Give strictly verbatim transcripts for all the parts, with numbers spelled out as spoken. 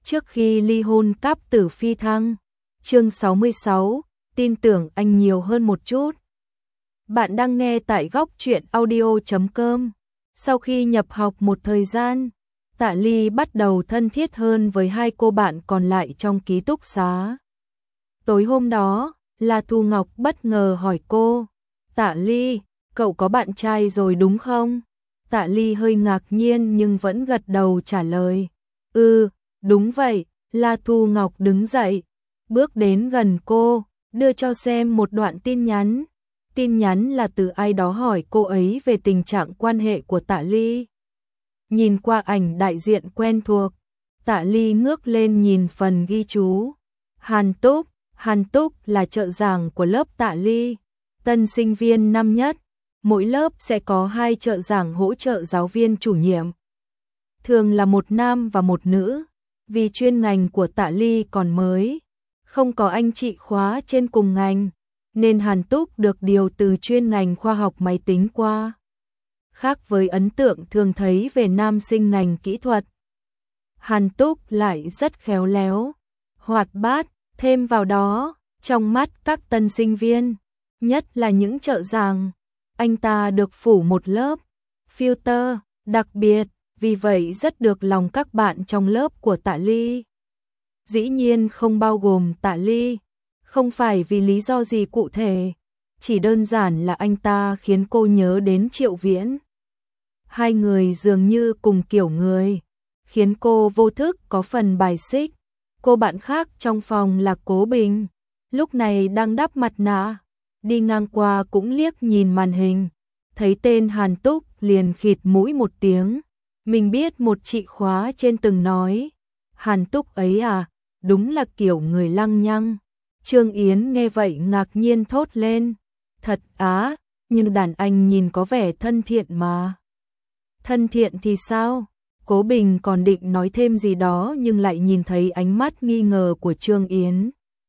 trước khi ly hôn cáp tử phi thăng. Chương sáu mươi sáu, tin tưởng anh nhiều hơn một chút. Bạn đang nghe tại góc truyện audio chấm com. Sau khi nhập học một thời gian, Tạ Ly bắt đầu thân thiết hơn với hai cô bạn còn lại trong ký túc xá. Tối hôm đó, La Thu Ngọc bất ngờ hỏi cô, Tạ Ly, cậu có bạn trai rồi đúng không? Tạ Ly hơi ngạc nhiên nhưng vẫn gật đầu trả lời, ừ, đúng vậy. La Thu Ngọc đứng dậy, bước đến gần cô, đưa cho xem một đoạn tin nhắn. Tin nhắn là từ ai đó hỏi cô ấy về tình trạng quan hệ của Tạ Ly. Nhìn qua ảnh đại diện quen thuộc, Tạ Ly ngước lên nhìn phần ghi chú. Hàn Túc, Hàn Túc là trợ giảng của lớp Tạ Ly, tân sinh viên năm nhất. Mỗi lớp sẽ có hai trợ giảng hỗ trợ giáo viên chủ nhiệm. Thường là một nam và một nữ, vì chuyên ngành của Tạ Ly còn mới, không có anh chị khóa trên cùng ngành, nên Hàn Túc được điều từ chuyên ngành khoa học máy tính qua. Khác với ấn tượng thường thấy về nam sinh ngành kỹ thuật, Hàn Túc lại rất khéo léo, hoạt bát, thêm vào đó, trong mắt các tân sinh viên, nhất là những trợ giảng, anh ta được phủ một lớp filter đặc biệt, vì vậy rất được lòng các bạn trong lớp của Tạ Ly. Dĩ nhiên không bao gồm Tạ Ly, không phải vì lý do gì cụ thể, chỉ đơn giản là anh ta khiến cô nhớ đến Triệu Viễn. Hai người dường như cùng kiểu người, khiến cô vô thức có phần bài xích. Cô bạn khác trong phòng là Cố Bình, lúc này đang đắp mặt nạ, đi ngang qua cũng liếc nhìn màn hình, thấy tên Hàn Túc liền khịt mũi một tiếng. Mình biết một chị khóa trên từng nói, Hàn Túc ấy à, đúng là kiểu người lăng nhăng. Trương Yến nghe vậy ngạc nhiên thốt lên, thật á, nhưng đàn anh nhìn có vẻ thân thiện mà. Thân thiện thì sao? Cố Bình còn định nói thêm gì đó nhưng lại nhìn thấy ánh mắt nghi ngờ của Trương Yến.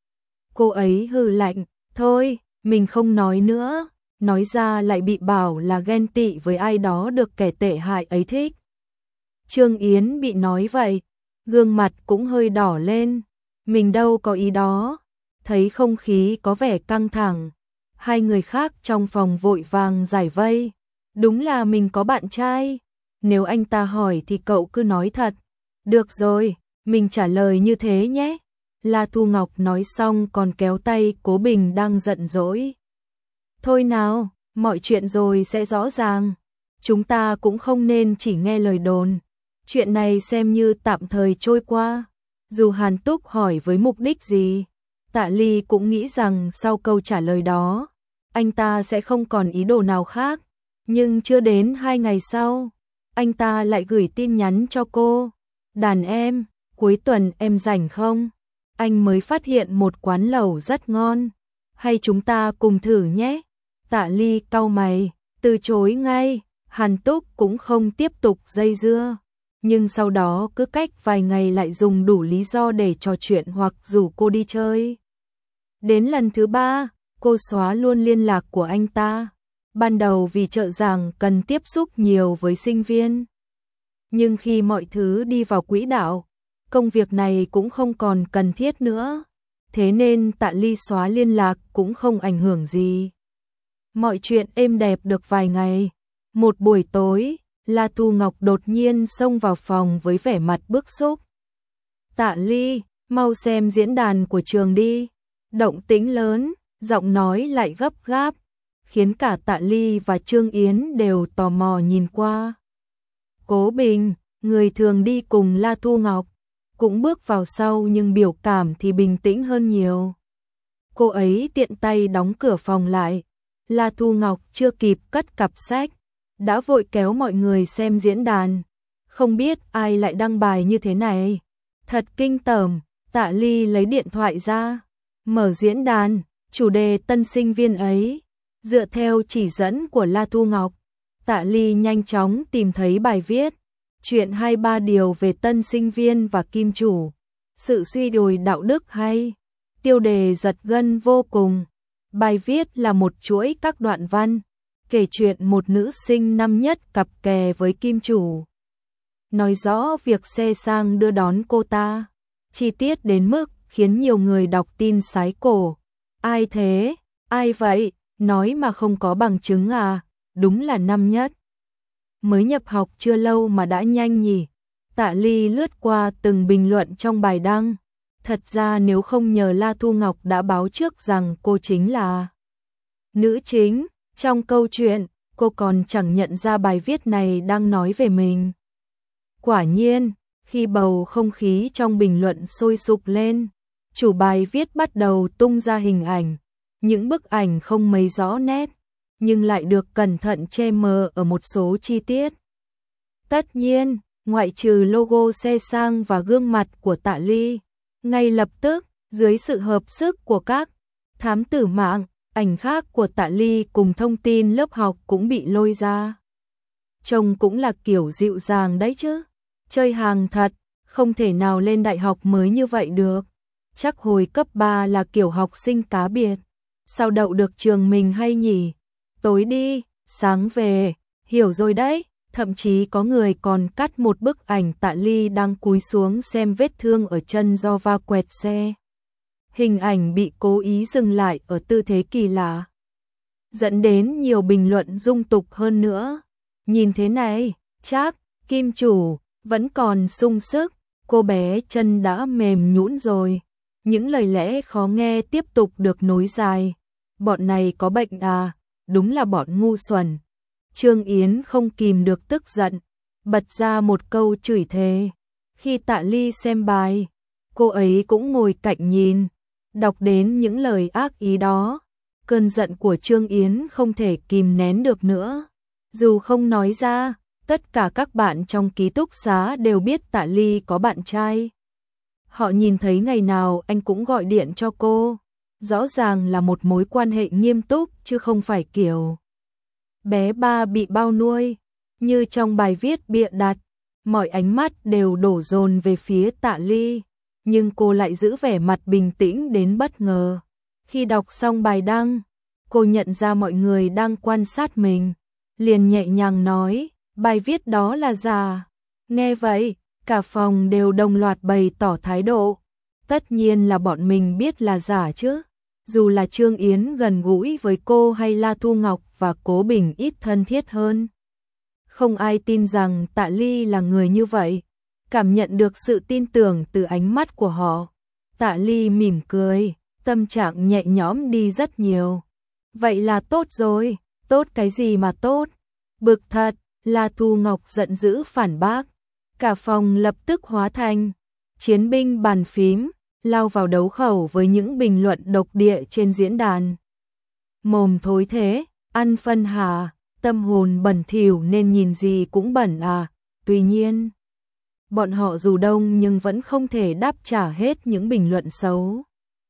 Cô ấy hừ lạnh, thôi, mình không nói nữa, nói ra lại bị bảo là ghen tị với ai đó được kẻ tệ hại ấy thích. Trương Yến bị nói vậy, gương mặt cũng hơi đỏ lên, mình đâu có ý đó. Thấy không khí có vẻ căng thẳng, hai người khác trong phòng vội vàng giải vây, đúng là mình có bạn trai, nếu anh ta hỏi thì cậu cứ nói thật. Được rồi, mình trả lời như thế nhé. La Thu Ngọc nói xong còn kéo tay Cố Bình đang giận dỗi. Thôi nào, mọi chuyện rồi sẽ rõ ràng, chúng ta cũng không nên chỉ nghe lời đồn. Chuyện này xem như tạm thời trôi qua. Dù Hàn Túc hỏi với mục đích gì, Tạ Ly cũng nghĩ rằng sau câu trả lời đó, anh ta sẽ không còn ý đồ nào khác. Nhưng chưa đến hai ngày sau, anh ta lại gửi tin nhắn cho cô. Đàn em, cuối tuần em rảnh không? Anh mới phát hiện một quán lẩu rất ngon, hay chúng ta cùng thử nhé? Tạ Ly cau mày, từ chối ngay. Hàn Túc cũng không tiếp tục dây dưa, nhưng sau đó cứ cách vài ngày lại dùng đủ lý do để trò chuyện hoặc rủ cô đi chơi. Đến lần thứ ba, cô xóa luôn liên lạc của anh ta. Ban đầu vì trợ giảng cần tiếp xúc nhiều với sinh viên. Nhưng khi mọi thứ đi vào quỹ đạo, công việc này cũng không còn cần thiết nữa. Thế nên Tạ Ly xóa liên lạc cũng không ảnh hưởng gì. Mọi chuyện êm đẹp được vài ngày. Một buổi tối, La Thu Ngọc đột nhiên xông vào phòng với vẻ mặt bức xúc. Tạ Ly, mau xem diễn đàn của trường đi. Động tĩnh lớn, giọng nói lại gấp gáp, khiến cả Tạ Ly và Trương Yến đều tò mò nhìn qua. Cố Bình, người thường đi cùng La Thu Ngọc, cũng bước vào sau nhưng biểu cảm thì bình tĩnh hơn nhiều. Cô ấy tiện tay đóng cửa phòng lại. La Thu Ngọc chưa kịp cất cặp sách, đã vội kéo mọi người xem diễn đàn. Không biết ai lại đăng bài như thế này. Thật kinh tởm. Tạ Ly lấy điện thoại ra, mở diễn đàn, chủ đề tân sinh viên ấy. Dựa theo chỉ dẫn của La Thu Ngọc, Tạ Ly nhanh chóng tìm thấy bài viết. Chuyện hai mươi ba điều về tân sinh viên và kim chủ. Sự suy đồi đạo đức hay. Tiêu đề giật gân vô cùng. Bài viết là một chuỗi các đoạn văn, kể chuyện một nữ sinh năm nhất cặp kè với kim chủ. Nói rõ việc xe sang đưa đón cô ta, chi tiết đến mức khiến nhiều người đọc tin sái cổ. Ai thế? Ai vậy? Nói mà không có bằng chứng à? Đúng là năm nhất. Mới nhập học chưa lâu mà đã nhanh nhỉ? Tạ Ly lướt qua từng bình luận trong bài đăng. Thật ra nếu không nhờ La Thu Ngọc đã báo trước rằng cô chính là nữ chính trong câu chuyện, cô còn chẳng nhận ra bài viết này đang nói về mình. Quả nhiên, khi bầu không khí trong bình luận sôi sục lên, chủ bài viết bắt đầu tung ra hình ảnh. Những bức ảnh không mấy rõ nét, nhưng lại được cẩn thận che mờ ở một số chi tiết. Tất nhiên, ngoại trừ logo xe sang và gương mặt của Tạ Ly, ngay lập tức, dưới sự hợp sức của các thám tử mạng, ảnh khác của Tạ Ly cùng thông tin lớp học cũng bị lôi ra. Trông cũng là kiểu dịu dàng đấy chứ. Chơi hàng thật, không thể nào lên đại học mới như vậy được. Chắc hồi cấp ba là kiểu học sinh cá biệt. Sao đậu được trường mình hay nhỉ? Tối đi, sáng về, hiểu rồi đấy. Thậm chí có người còn cắt một bức ảnh Tạ Ly đang cúi xuống xem vết thương ở chân do va quẹt xe. Hình ảnh bị cố ý dừng lại ở tư thế kỳ lạ, dẫn đến nhiều bình luận dung tục hơn nữa. Nhìn thế này, chắc kim chủ vẫn còn sung sức, cô bé chân đã mềm nhũn rồi. Những lời lẽ khó nghe tiếp tục được nối dài. Bọn này có bệnh à? Đúng là bọn ngu xuẩn. Trương Yến không kìm được tức giận, bật ra một câu chửi thề. Khi Tạ Ly xem bài, cô ấy cũng ngồi cạnh nhìn, đọc đến những lời ác ý đó. Cơn giận của Trương Yến không thể kìm nén được nữa. Dù không nói ra, tất cả các bạn trong ký túc xá đều biết Tạ Ly có bạn trai. Họ nhìn thấy ngày nào anh cũng gọi điện cho cô. Rõ ràng là một mối quan hệ nghiêm túc chứ không phải kiểu bé ba bị bao nuôi. Như trong bài viết bịa đặt, mọi ánh mắt đều đổ dồn về phía Tạ Ly, nhưng cô lại giữ vẻ mặt bình tĩnh đến bất ngờ. Khi đọc xong bài đăng, cô nhận ra mọi người đang quan sát mình, liền nhẹ nhàng nói, bài viết đó là giả. Nghe vậy, cả phòng đều đồng loạt bày tỏ thái độ. Tất nhiên là bọn mình biết là giả chứ. Dù là Trương Yến gần gũi với cô hay La Thu Ngọc và Cố Bình ít thân thiết hơn, không ai tin rằng Tạ Ly là người như vậy. Cảm nhận được sự tin tưởng từ ánh mắt của họ, Tạ Ly mỉm cười, tâm trạng nhẹ nhõm đi rất nhiều. Vậy là tốt rồi. Tốt cái gì mà tốt? Bực thật. La Thu Ngọc giận dữ phản bác. Cả phòng lập tức hóa thành chiến binh bàn phím, lao vào đấu khẩu với những bình luận độc địa trên diễn đàn. Mồm thối thế, ăn phân hả? Tâm hồn bẩn thỉu nên nhìn gì cũng bẩn à? Tuy nhiên, bọn họ dù đông nhưng vẫn không thể đáp trả hết những bình luận xấu.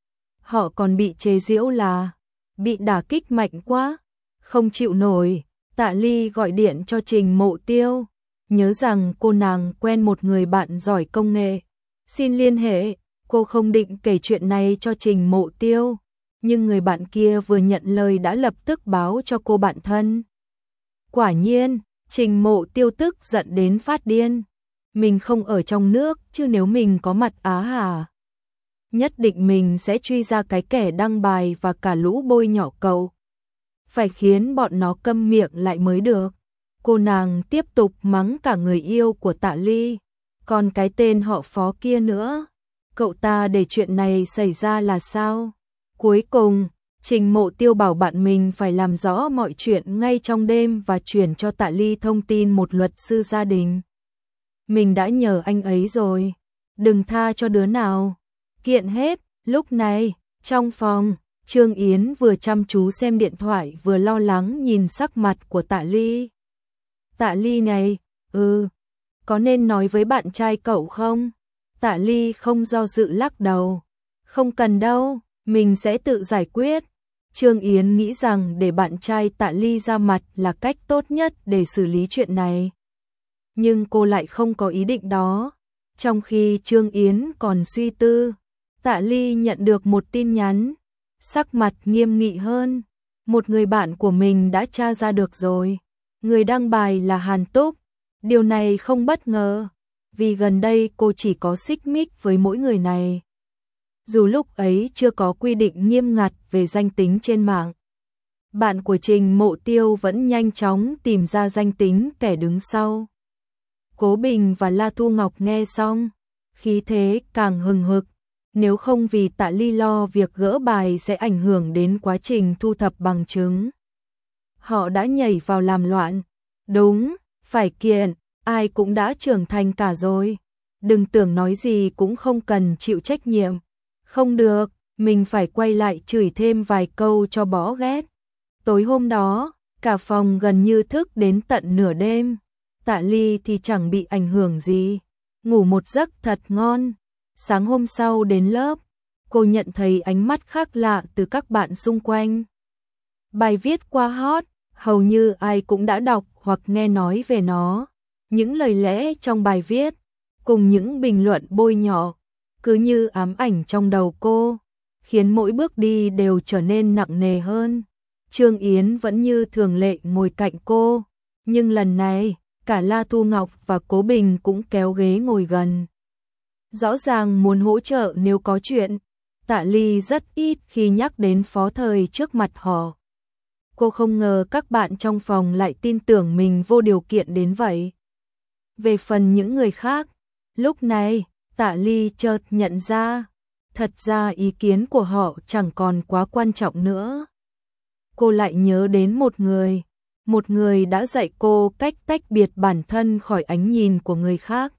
Họ còn bị chế giễu là bị đả kích mạnh quá, không chịu nổi. Tạ Ly gọi điện cho Trình Mộ Tiêu, nhớ rằng cô nàng quen một người bạn giỏi công nghệ. Xin liên hệ. Cô không định kể chuyện này cho Trình Mộ Tiêu, nhưng người bạn kia vừa nhận lời đã lập tức báo cho cô bạn thân. Quả nhiên, Trình Mộ Tiêu tức giận đến phát điên. Mình không ở trong nước, chứ nếu mình có mặt Á Hà, nhất định mình sẽ truy ra cái kẻ đăng bài và cả lũ bôi nhỏ cậu. Phải khiến bọn nó câm miệng lại mới được. Cô nàng tiếp tục mắng cả người yêu của Tạ Ly, còn cái tên họ Phó kia nữa. Cậu ta để chuyện này xảy ra là sao? Cuối cùng, Trình Mộ Tiêu bảo bạn mình phải làm rõ mọi chuyện ngay trong đêm và chuyển cho Tạ Ly thông tin một luật sư gia đình. Mình đã nhờ anh ấy rồi, đừng tha cho đứa nào. Kiện hết. Lúc này, trong phòng, Trương Yến vừa chăm chú xem điện thoại vừa lo lắng nhìn sắc mặt của Tạ Ly. Tạ Ly này, ừ, có nên nói với bạn trai cậu không? Tạ Ly không do dự lắc đầu. Không cần đâu, mình sẽ tự giải quyết. Trương Yến nghĩ rằng để bạn trai Tạ Ly ra mặt là cách tốt nhất để xử lý chuyện này. Nhưng cô lại không có ý định đó. Trong khi Trương Yến còn suy tư, Tạ Ly nhận được một tin nhắn. Sắc mặt nghiêm nghị hơn. Một người bạn của mình đã tra ra được rồi. Người đăng bài là Hàn Túc. Điều này không bất ngờ, vì gần đây cô chỉ có xích mích với mỗi người này. Dù lúc ấy chưa có quy định nghiêm ngặt về danh tính trên mạng, bạn của Trình Mộ Tiêu vẫn nhanh chóng tìm ra danh tính kẻ đứng sau. Cố Bình và La Thu Ngọc nghe xong, khí thế càng hừng hực, nếu không vì Tạ Ly lo việc gỡ bài sẽ ảnh hưởng đến quá trình thu thập bằng chứng. Họ đã nhảy vào làm loạn. Đúng, phải kiện, ai cũng đã trưởng thành cả rồi. Đừng tưởng nói gì cũng không cần chịu trách nhiệm. Không được, mình phải quay lại chửi thêm vài câu cho bỏ ghét. Tối hôm đó, cả phòng gần như thức đến tận nửa đêm. Tạ Ly thì chẳng bị ảnh hưởng gì, ngủ một giấc thật ngon. Sáng hôm sau đến lớp, cô nhận thấy ánh mắt khác lạ từ các bạn xung quanh. Bài viết qua hot, hầu như ai cũng đã đọc hoặc nghe nói về nó. Những lời lẽ trong bài viết, cùng những bình luận bôi nhọ, cứ như ám ảnh trong đầu cô, khiến mỗi bước đi đều trở nên nặng nề hơn. Trương Yến vẫn như thường lệ ngồi cạnh cô, nhưng lần này, cả La Thu Ngọc và Cố Bình cũng kéo ghế ngồi gần. Rõ ràng muốn hỗ trợ nếu có chuyện. Tạ Ly rất ít khi nhắc đến Phó Thời trước mặt họ. Cô không ngờ các bạn trong phòng lại tin tưởng mình vô điều kiện đến vậy. Về phần những người khác, lúc này, Tạ Ly chợt nhận ra, thật ra ý kiến của họ chẳng còn quá quan trọng nữa. Cô lại nhớ đến một người, một người đã dạy cô cách tách biệt bản thân khỏi ánh nhìn của người khác.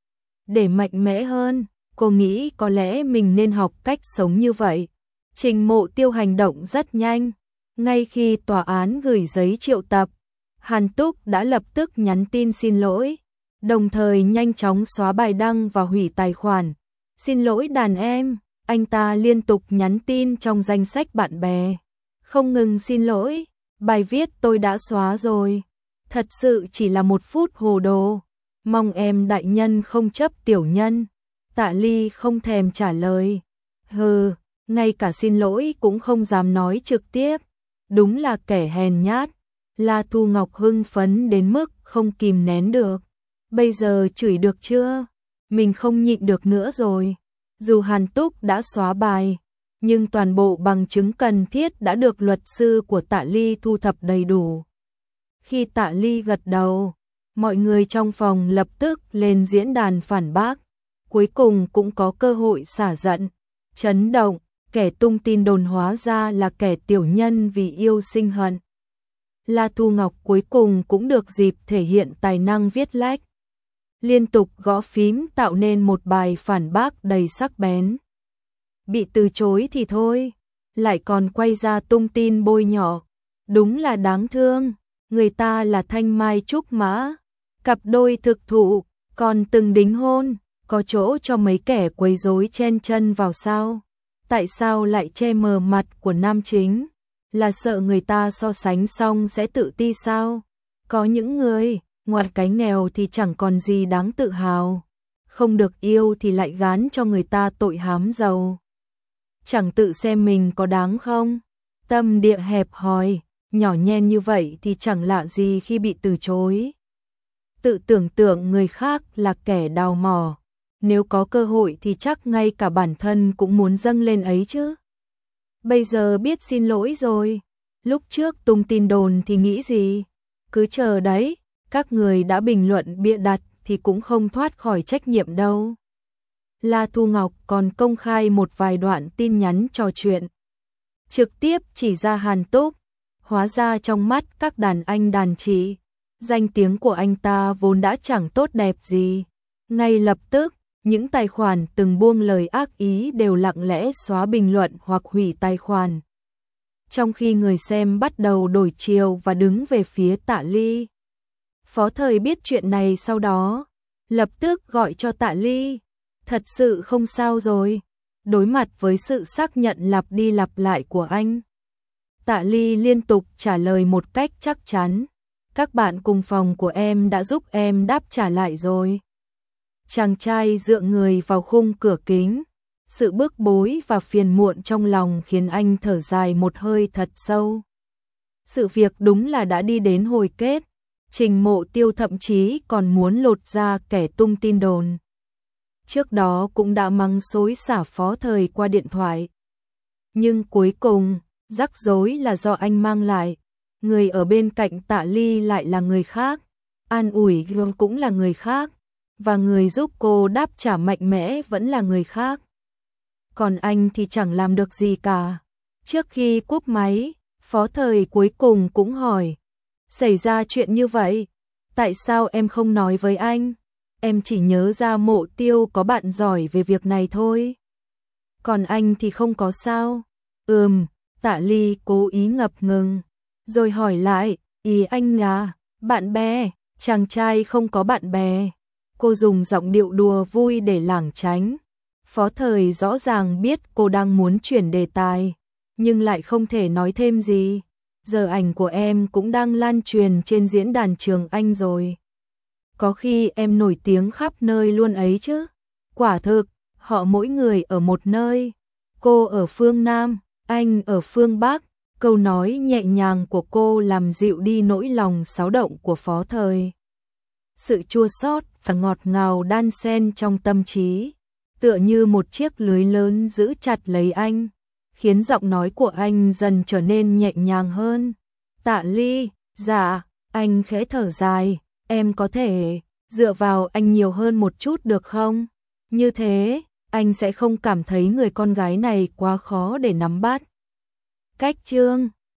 Để mạnh mẽ hơn, cô nghĩ có lẽ mình nên học cách sống như vậy. Trình Mộ Tiêu hành động rất nhanh. Ngay khi tòa án gửi giấy triệu tập, Hàn Túc đã lập tức nhắn tin xin lỗi, đồng thời nhanh chóng xóa bài đăng và hủy tài khoản. Xin lỗi đàn em, anh ta liên tục nhắn tin trong danh sách bạn bè. Không ngừng xin lỗi, bài viết tôi đã xóa rồi. Thật sự chỉ là một phút hồ đồ. Mong em đại nhân không chấp tiểu nhân. Tạ Ly không thèm trả lời. Hừ, ngay cả xin lỗi cũng không dám nói trực tiếp. Đúng là kẻ hèn nhát. La Thu Ngọc hưng phấn đến mức không kìm nén được. Bây giờ chửi được chưa? Mình không nhịn được nữa rồi. Dù Hàn Túc đã xóa bài, nhưng toàn bộ bằng chứng cần thiết đã được luật sư của Tạ Ly thu thập đầy đủ. Khi Tạ Ly gật đầu, mọi người trong phòng lập tức lên diễn đàn phản bác. Cuối cùng cũng có cơ hội xả giận. Chấn động, kẻ tung tin đồn hóa ra là kẻ tiểu nhân vì yêu sinh hận. La Thu Ngọc cuối cùng cũng được dịp thể hiện tài năng viết lách. Liên tục gõ phím tạo nên một bài phản bác đầy sắc bén. Bị từ chối thì thôi, lại còn quay ra tung tin bôi nhọ. Đúng là đáng thương, người ta là thanh mai trúc mã, cặp đôi thực thụ, còn từng đính hôn, có chỗ cho mấy kẻ quấy rối chen chân vào sao? Tại sao lại che mờ mặt của nam chính? Là sợ người ta so sánh xong sẽ tự ti sao? Có những người, ngoại cái nghèo thì chẳng còn gì đáng tự hào. Không được yêu thì lại gán cho người ta tội hám giàu. Chẳng tự xem mình có đáng không? Tâm địa hẹp hòi, nhỏ nhen như vậy thì chẳng lạ gì khi bị từ chối. Tự tưởng tượng người khác là kẻ đào mỏ. Nếu có cơ hội thì chắc ngay cả bản thân cũng muốn dâng lên ấy chứ. Bây giờ biết xin lỗi rồi. Lúc trước tung tin đồn thì nghĩ gì? Cứ chờ đấy, các người đã bình luận bịa đặt thì cũng không thoát khỏi trách nhiệm đâu. La Thu Ngọc còn công khai một vài đoạn tin nhắn trò chuyện. Trực tiếp chỉ ra Hàn Túc. Hóa ra trong mắt các đàn anh đàn chị, danh tiếng của anh ta vốn đã chẳng tốt đẹp gì. Ngay lập tức, những tài khoản từng buông lời ác ý đều lặng lẽ xóa bình luận hoặc hủy tài khoản. Trong khi người xem bắt đầu đổi chiều và đứng về phía Tạ Ly. Phó Thời biết chuyện này sau đó, lập tức gọi cho Tạ Ly. Thật sự không sao rồi. Đối mặt với sự xác nhận lặp đi lặp lại của anh, Tạ Ly liên tục trả lời một cách chắc chắn. Các bạn cùng phòng của em đã giúp em đáp trả lại rồi. Chàng trai dựa người vào khung cửa kính. Sự bức bối và phiền muộn trong lòng khiến anh thở dài một hơi thật sâu. Sự việc đúng là đã đi đến hồi kết. Trình Mộ Tiêu thậm chí còn muốn lột ra kẻ tung tin đồn. Trước đó cũng đã mắng xối xả Phó Thời qua điện thoại. Nhưng cuối cùng, rắc rối là do anh mang lại. Người ở bên cạnh Tạ Ly lại là người khác. An ủi cũng là người khác. Và người giúp cô đáp trả mạnh mẽ vẫn là người khác. Còn anh thì chẳng làm được gì cả. Trước khi cúp máy, Phó Thời cuối cùng cũng hỏi. Xảy ra chuyện như vậy, tại sao em không nói với anh? Em chỉ nhớ ra Mộ Tiêu có bạn giỏi về việc này thôi. Còn anh thì không có sao? Ừm, Tạ Ly cố ý ngập ngừng. Rồi hỏi lại, ý anh là, bạn bè, chàng trai không có bạn bè. Cô dùng giọng điệu đùa vui để lảng tránh. Phó Thời rõ ràng biết cô đang muốn chuyển đề tài, nhưng lại không thể nói thêm gì. Giờ ảnh của em cũng đang lan truyền trên diễn đàn trường Anh rồi. Có khi em nổi tiếng khắp nơi luôn ấy chứ. Quả thực, họ mỗi người ở một nơi. Cô ở phương Nam, anh ở phương Bắc. Câu nói nhẹ nhàng của cô làm dịu đi nỗi lòng xáo động của Phó Thời. Sự chua xót và ngọt ngào đan xen trong tâm trí, tựa như một chiếc lưới lớn giữ chặt lấy anh, khiến giọng nói của anh dần trở nên nhẹ nhàng hơn. Tạ Ly, dạ, anh khẽ thở dài, em có thể dựa vào anh nhiều hơn một chút được không? Như thế, anh sẽ không cảm thấy người con gái này quá khó để nắm bắt. Cách chương